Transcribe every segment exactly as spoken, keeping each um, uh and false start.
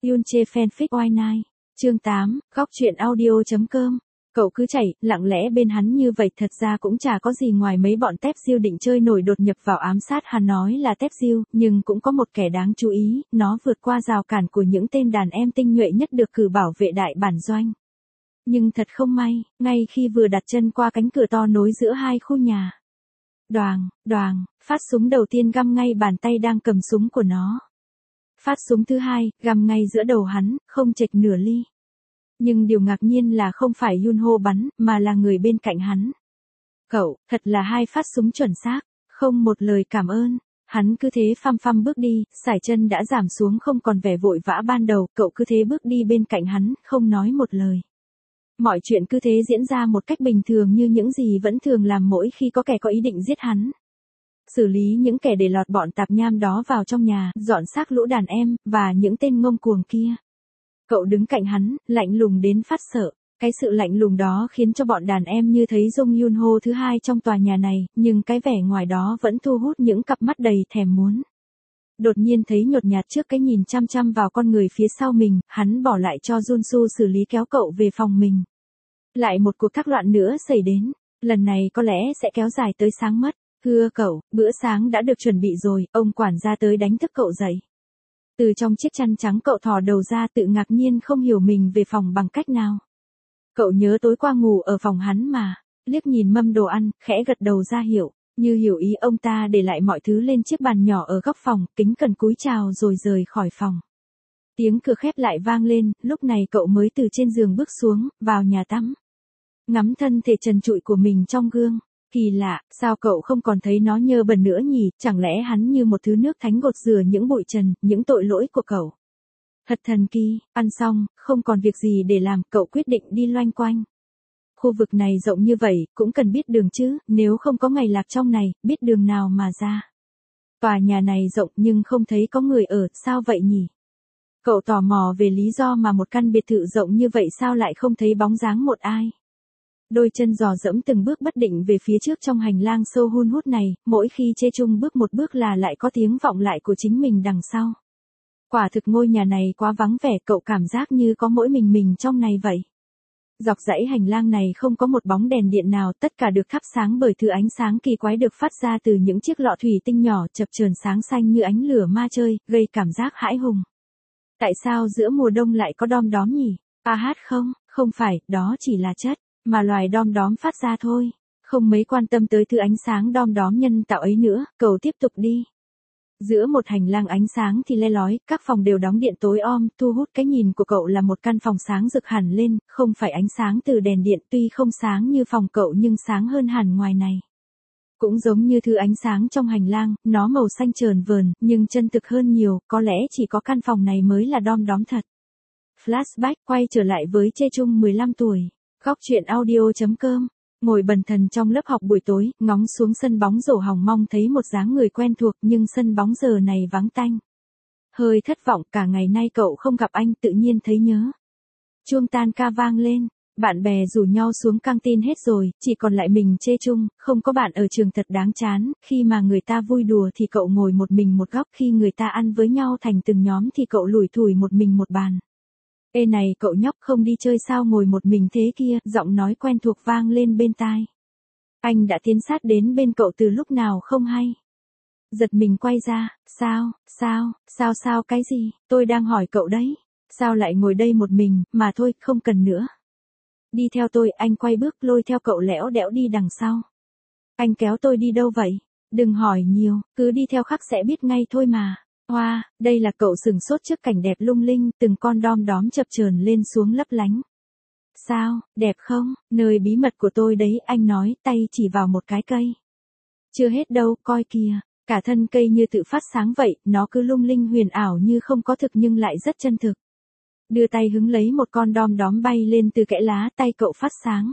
Yunche fanfic Why Night. Chương tám, góc truyện audio chấm com. Cậu cứ chạy, lặng lẽ bên hắn như vậy thật ra cũng chả có gì ngoài mấy bọn tép diêu định chơi nổi đột nhập vào ám sát hắn nói là tép diêu, nhưng cũng có một kẻ đáng chú ý, nó vượt qua rào cản của những tên đàn em tinh nhuệ nhất được cử bảo vệ đại bản doanh. Nhưng thật không may, ngay khi vừa đặt chân qua cánh cửa to nối giữa hai khu nhà. Đoàng, đoàng, phát súng đầu tiên găm ngay bàn tay đang cầm súng của nó. Phát súng thứ hai, găm ngay giữa đầu hắn, không chệch nửa ly. Nhưng điều ngạc nhiên là không phải Yunho bắn, mà là người bên cạnh hắn. Cậu, thật là hai phát súng chuẩn xác, không một lời cảm ơn. Hắn cứ thế phăm phăm bước đi, sải chân đã giảm xuống không còn vẻ vội vã ban đầu, cậu cứ thế bước đi bên cạnh hắn, không nói một lời. Mọi chuyện cứ thế diễn ra một cách bình thường như những gì vẫn thường làm mỗi khi có kẻ có ý định giết hắn. Xử lý những kẻ để lọt bọn tạp nham đó vào trong nhà, dọn xác lũ đàn em, và những tên ngông cuồng kia. Cậu đứng cạnh hắn, lạnh lùng đến phát sợ. Cái sự lạnh lùng đó khiến cho bọn đàn em như thấy Jong Yunho thứ hai trong tòa nhà này, nhưng cái vẻ ngoài đó vẫn thu hút những cặp mắt đầy thèm muốn. Đột nhiên thấy nhột nhạt trước cái nhìn chăm chăm vào con người phía sau mình, hắn bỏ lại cho Junsu xử lý kéo cậu về phòng mình. Lại một cuộc thác loạn nữa xảy đến, lần này có lẽ sẽ kéo dài tới sáng mất. Thưa cậu, bữa sáng đã được chuẩn bị rồi, ông quản gia tới đánh thức cậu dậy. Từ trong chiếc chăn trắng cậu thò đầu ra tự ngạc nhiên không hiểu mình về phòng bằng cách nào. Cậu nhớ tối qua ngủ ở phòng hắn mà, liếc nhìn mâm đồ ăn, khẽ gật đầu ra hiệu, như hiểu ý ông ta để lại mọi thứ lên chiếc bàn nhỏ ở góc phòng, kính cẩn cúi chào rồi rời khỏi phòng. Tiếng cửa khép lại vang lên, lúc này cậu mới từ trên giường bước xuống, vào nhà tắm. Ngắm thân thể trần trụi của mình trong gương. Kỳ lạ, sao cậu không còn thấy nó nhơ bẩn nữa nhỉ, chẳng lẽ hắn như một thứ nước thánh gột rửa những bụi trần, những tội lỗi của cậu. Thật thần kỳ, ăn xong, không còn việc gì để làm, cậu quyết định đi loanh quanh. Khu vực này rộng như vậy, cũng cần biết đường chứ, nếu không có ngày lạc trong này, biết đường nào mà ra. Tòa nhà này rộng nhưng không thấy có người ở, sao vậy nhỉ? Cậu tò mò về lý do mà một căn biệt thự rộng như vậy sao lại không thấy bóng dáng một ai. Đôi chân dò dẫm từng bước bất định về phía trước trong hành lang sâu hun hút này, mỗi khi Chê Chung bước một bước là lại có tiếng vọng lại của chính mình đằng sau. Quả thực ngôi nhà này quá vắng vẻ, cậu cảm giác như có mỗi mình mình trong này vậy. Dọc dãy hành lang này không có một bóng đèn điện nào, tất cả được thắp sáng bởi thứ ánh sáng kỳ quái được phát ra từ những chiếc lọ thủy tinh nhỏ chập chờn sáng xanh như ánh lửa ma chơi, gây cảm giác hãi hùng. Tại sao giữa mùa đông lại có đom đóm nhỉ? A hát không, không phải, đó chỉ là chất mà loài đom đóm phát ra thôi. Không mấy quan tâm tới thứ ánh sáng đom đóm nhân tạo ấy nữa, cậu tiếp tục đi. Giữa một hành lang ánh sáng thì le lói, các phòng đều đóng điện tối om, thu hút cái nhìn của cậu là một căn phòng sáng rực hẳn lên, không phải ánh sáng từ đèn điện, tuy không sáng như phòng cậu nhưng sáng hơn hẳn ngoài này. Cũng giống như thứ ánh sáng trong hành lang, nó màu xanh trờn vờn, nhưng chân thực hơn nhiều, có lẽ chỉ có căn phòng này mới là đom đóm thật. Flashback, quay trở lại với Chê Chung mười lăm tuổi. Góc truyện audio chấm com. Ngồi bần thần trong lớp học buổi tối, ngóng xuống sân bóng rổ hòng mong thấy một dáng người quen thuộc nhưng sân bóng giờ này vắng tanh. Hơi thất vọng, cả ngày nay cậu không gặp anh, tự nhiên thấy nhớ. Chuông tan ca vang lên, bạn bè rủ nhau xuống căng tin hết rồi, chỉ còn lại mình Chê Chung, không có bạn ở trường thật đáng chán, khi mà người ta vui đùa thì cậu ngồi một mình một góc, khi người ta ăn với nhau thành từng nhóm thì cậu lủi thủi một mình một bàn. Ê này cậu nhóc, không đi chơi sao ngồi một mình thế kia, giọng nói quen thuộc vang lên bên tai. Anh đã tiến sát đến bên cậu từ lúc nào không hay. Giật mình quay ra, sao, sao, sao sao cái gì, tôi đang hỏi cậu đấy. Sao lại ngồi đây một mình, mà thôi, không cần nữa. Đi theo tôi, anh quay bước lôi theo cậu lẽo đẽo đi đằng sau. Anh kéo tôi đi đâu vậy? Đừng hỏi nhiều, cứ đi theo khắc sẽ biết ngay thôi mà. Hoa, wow, đây là cậu sừng sốt trước cảnh đẹp lung linh, từng con đom đóm chập chờn lên xuống lấp lánh. Sao, đẹp không? Nơi bí mật của tôi đấy, anh nói, tay chỉ vào một cái cây. Chưa hết đâu, coi kìa, cả thân cây như tự phát sáng vậy, nó cứ lung linh huyền ảo như không có thực nhưng lại rất chân thực. Đưa tay hứng lấy một con đom đóm bay lên từ kẽ lá, tay cậu phát sáng.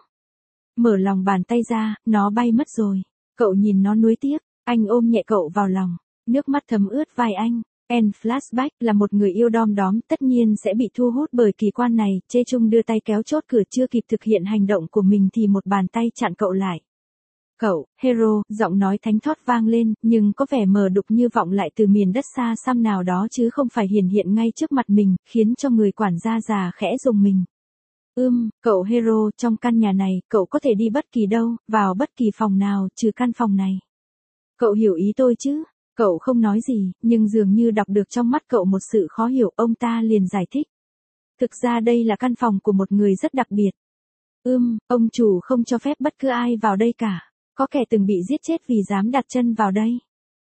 Mở lòng bàn tay ra, nó bay mất rồi. Cậu nhìn nó nuối tiếc, anh ôm nhẹ cậu vào lòng. Nước mắt thấm ướt vai anh. En Flashback là một người yêu đom đóm, tất nhiên sẽ bị thu hút bởi kỳ quan này. Chê Chung đưa tay kéo chốt cửa, chưa kịp thực hiện hành động của mình thì một bàn tay chặn cậu lại. Cậu, hero, giọng nói thánh thót vang lên, nhưng có vẻ mờ đục như vọng lại từ miền đất xa xăm nào đó chứ không phải hiển hiện ngay trước mặt mình, khiến cho người quản gia già khẽ rùng mình. Ưm, cậu hero, trong căn nhà này, cậu có thể đi bất kỳ đâu, vào bất kỳ phòng nào, trừ căn phòng này. Cậu hiểu ý tôi chứ? Cậu không nói gì, nhưng dường như đọc được trong mắt cậu một sự khó hiểu, ông ta liền giải thích. Thực ra đây là căn phòng của một người rất đặc biệt. Ưm, ông chủ không cho phép bất cứ ai vào đây cả. Có kẻ từng bị giết chết vì dám đặt chân vào đây.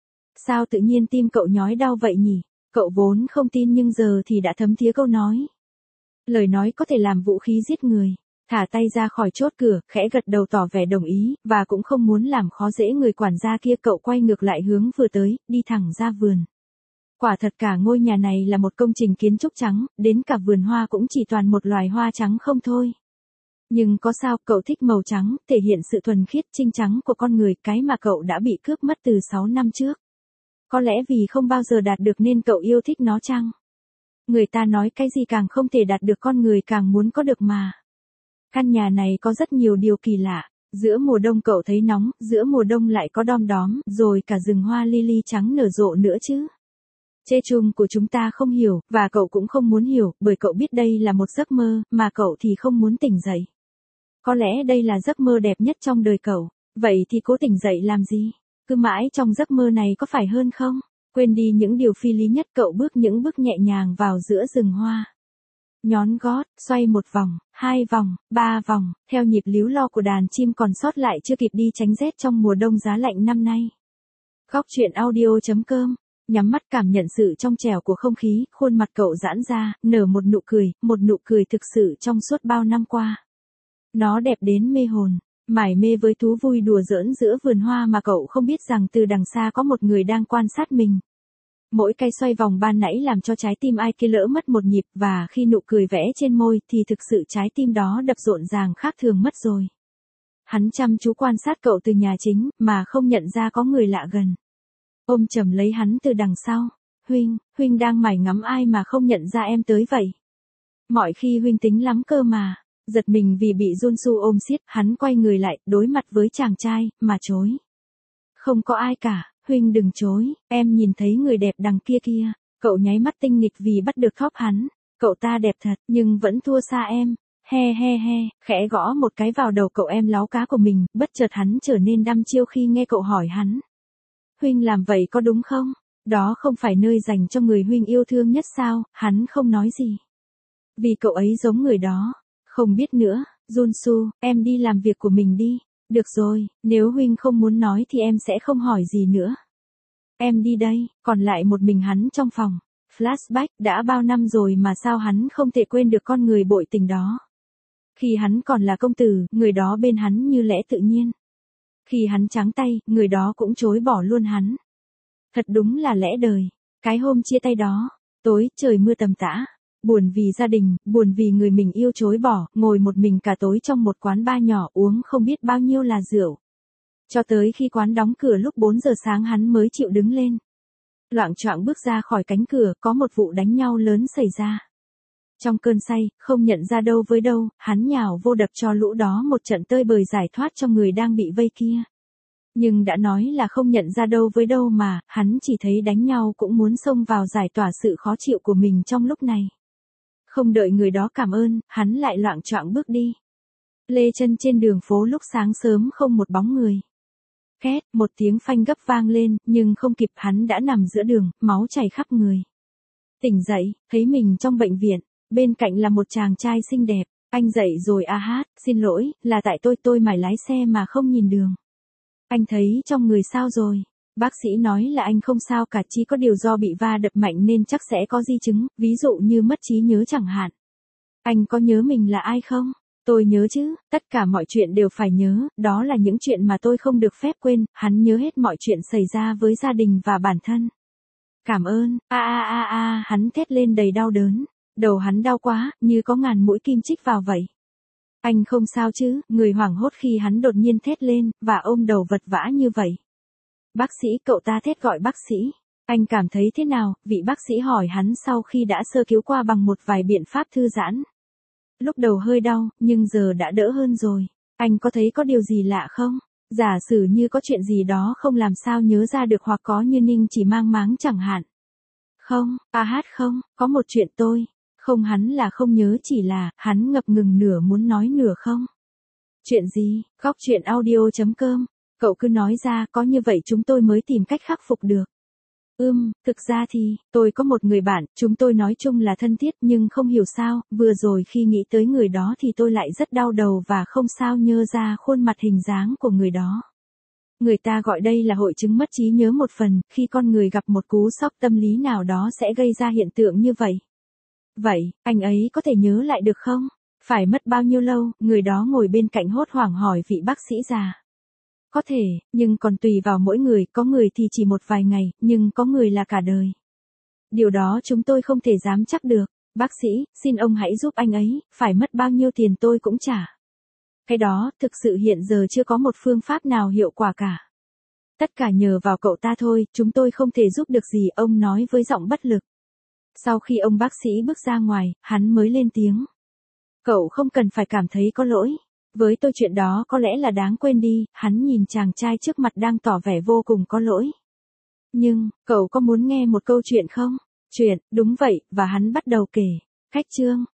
Sao tự nhiên tim cậu nhói đau vậy nhỉ? Cậu vốn không tin nhưng giờ thì đã thấm thía câu nói. Lời nói có thể làm vũ khí giết người. Thả tay ra khỏi chốt cửa, khẽ gật đầu tỏ vẻ đồng ý, và cũng không muốn làm khó dễ người quản gia kia. Cậu quay ngược lại hướng vừa tới, đi thẳng ra vườn. Quả thật cả ngôi nhà này là một công trình kiến trúc trắng, đến cả vườn hoa cũng chỉ toàn một loài hoa trắng không thôi. Nhưng có sao, cậu thích màu trắng, thể hiện sự thuần khiết trinh trắng của con người, cái mà cậu đã bị cướp mất từ sáu năm trước. Có lẽ vì không bao giờ đạt được nên cậu yêu thích nó chăng? Người ta nói cái gì càng không thể đạt được con người càng muốn có được mà. Căn nhà này có rất nhiều điều kỳ lạ. Giữa mùa đông cậu thấy nóng, giữa mùa đông lại có đom đóm, rồi cả rừng hoa lily trắng nở rộ nữa chứ. Chê chung của chúng ta không hiểu, và cậu cũng không muốn hiểu, bởi cậu biết đây là một giấc mơ, mà cậu thì không muốn tỉnh dậy. Có lẽ đây là giấc mơ đẹp nhất trong đời cậu, vậy thì cố tỉnh dậy làm gì? Cứ mãi trong giấc mơ này có phải hơn không? Quên đi những điều phi lý nhất, cậu bước những bước nhẹ nhàng vào giữa rừng hoa. Nhón gót, xoay một vòng, hai vòng, ba vòng, theo nhịp líu lo của đàn chim còn sót lại chưa kịp đi tránh rét trong mùa đông giá lạnh năm nay. Góc truyện audio chấm com. Nhắm mắt cảm nhận sự trong trẻo của không khí, khuôn mặt cậu giãn ra, nở một nụ cười, một nụ cười thực sự trong suốt bao năm qua. Nó đẹp đến mê hồn, mải mê với thú vui đùa giỡn giữa vườn hoa mà cậu không biết rằng từ đằng xa có một người đang quan sát mình. Mỗi cái xoay vòng ban nãy làm cho trái tim ai kia lỡ mất một nhịp, và khi nụ cười vẽ trên môi thì thực sự trái tim đó đập rộn ràng khác thường mất rồi. Hắn chăm chú quan sát cậu từ nhà chính, mà không nhận ra có người lạ gần. Ôm chầm lấy hắn từ đằng sau. Huynh, Huynh đang mải ngắm ai mà không nhận ra em tới vậy? Mọi khi Huynh tính lắm cơ mà. Giật mình vì bị Junsu ôm siết, hắn quay người lại, đối mặt với chàng trai, mà chối. Không có ai cả, Huynh đừng chối, em nhìn thấy người đẹp đằng kia kia. Cậu nháy mắt tinh nghịch vì bắt được thóp hắn. Cậu ta đẹp thật, nhưng vẫn thua xa em. He he he, khẽ gõ một cái vào đầu cậu em láo cá của mình, bất chợt hắn trở nên đăm chiêu khi nghe cậu hỏi hắn. Huynh làm vậy có đúng không? Đó không phải nơi dành cho người Huynh yêu thương nhất sao? Hắn không nói gì. Vì cậu ấy giống người đó. Không biết nữa, Junsu, em đi làm việc của mình đi. Được rồi, nếu Huynh không muốn nói thì em sẽ không hỏi gì nữa. Em đi đây, còn lại một mình hắn trong phòng. Flashback, đã bao năm rồi mà sao hắn không thể quên được con người bội tình đó. Khi hắn còn là công tử, người đó bên hắn như lẽ tự nhiên. Khi hắn trắng tay, người đó cũng chối bỏ luôn hắn. Thật đúng là lẽ đời. Cái hôm chia tay đó, tối, trời mưa tầm tã. Buồn vì gia đình, buồn vì người mình yêu chối bỏ, ngồi một mình cả tối trong một quán bar nhỏ uống không biết bao nhiêu là rượu. Cho tới khi quán đóng cửa lúc bốn giờ sáng hắn mới chịu đứng lên. Loạng choạng bước ra khỏi cánh cửa, có một vụ đánh nhau lớn xảy ra. Trong cơn say, không nhận ra đâu với đâu, hắn nhào vô đập cho lũ đó một trận tơi bời giải thoát cho người đang bị vây kia. Nhưng đã nói là không nhận ra đâu với đâu mà, hắn chỉ thấy đánh nhau cũng muốn xông vào giải tỏa sự khó chịu của mình trong lúc này. Không đợi người đó cảm ơn, hắn lại loạng choạng bước đi. Lê chân trên đường phố lúc sáng sớm không một bóng người. Két, một tiếng phanh gấp vang lên, nhưng không kịp, hắn đã nằm giữa đường, máu chảy khắp người. Tỉnh dậy, thấy mình trong bệnh viện, bên cạnh là một chàng trai xinh đẹp. Anh dậy rồi à hát, xin lỗi, là tại tôi tôi mải lái xe mà không nhìn đường. Anh thấy trong người sao rồi? Bác sĩ nói là anh không sao cả, chỉ có điều do bị va đập mạnh nên chắc sẽ có di chứng, ví dụ như mất trí nhớ chẳng hạn. Anh có nhớ mình là ai không? Tôi nhớ chứ, tất cả mọi chuyện đều phải nhớ, đó là những chuyện mà tôi không được phép quên. Hắn nhớ hết mọi chuyện xảy ra với gia đình và bản thân. Cảm ơn, a a a a, hắn thét lên đầy đau đớn. Đầu hắn đau quá, như có ngàn mũi kim chích vào vậy. Anh không sao chứ? Người hoảng hốt khi hắn đột nhiên thét lên, và ôm đầu vật vã như vậy. Bác sĩ, cậu ta thét gọi bác sĩ. Anh cảm thấy thế nào? Vị bác sĩ hỏi hắn sau khi đã sơ cứu qua bằng một vài biện pháp thư giãn. Lúc đầu hơi đau, nhưng giờ đã đỡ hơn rồi. Anh có thấy có điều gì lạ không? Giả sử như có chuyện gì đó không làm sao nhớ ra được hoặc có như Ninh chỉ mang máng chẳng hạn. Không, a hát không, có một chuyện tôi. Không, hắn là không nhớ, chỉ là, hắn ngập ngừng nửa muốn nói nửa không. Chuyện gì? Góc chuyện audio chấm com. Cậu cứ nói ra, có như vậy chúng tôi mới tìm cách khắc phục được. Ừm, thực ra thì, tôi có một người bạn, chúng tôi nói chung là thân thiết nhưng không hiểu sao, vừa rồi khi nghĩ tới người đó thì tôi lại rất đau đầu và không sao nhớ ra khuôn mặt hình dáng của người đó. Người ta gọi đây là hội chứng mất trí nhớ một phần, khi con người gặp một cú sốc tâm lý nào đó sẽ gây ra hiện tượng như vậy. Vậy, anh ấy có thể nhớ lại được không? Phải mất bao nhiêu lâu? Người đó ngồi bên cạnh hốt hoảng hỏi vị bác sĩ già. Có thể, nhưng còn tùy vào mỗi người, có người thì chỉ một vài ngày, nhưng có người là cả đời. Điều đó chúng tôi không thể dám chắc được. Bác sĩ, xin ông hãy giúp anh ấy, phải mất bao nhiêu tiền tôi cũng trả. Cái đó, thực sự hiện giờ chưa có một phương pháp nào hiệu quả cả. Tất cả nhờ vào cậu ta thôi, chúng tôi không thể giúp được gì, ông nói với giọng bất lực. Sau khi ông bác sĩ bước ra ngoài, hắn mới lên tiếng. Cậu không cần phải cảm thấy có lỗi. Với tôi chuyện đó có lẽ là đáng quên đi, hắn nhìn chàng trai trước mặt đang tỏ vẻ vô cùng có lỗi. Nhưng, cậu có muốn nghe một câu chuyện không? Chuyện, đúng vậy, và hắn bắt đầu kể. Cách chương.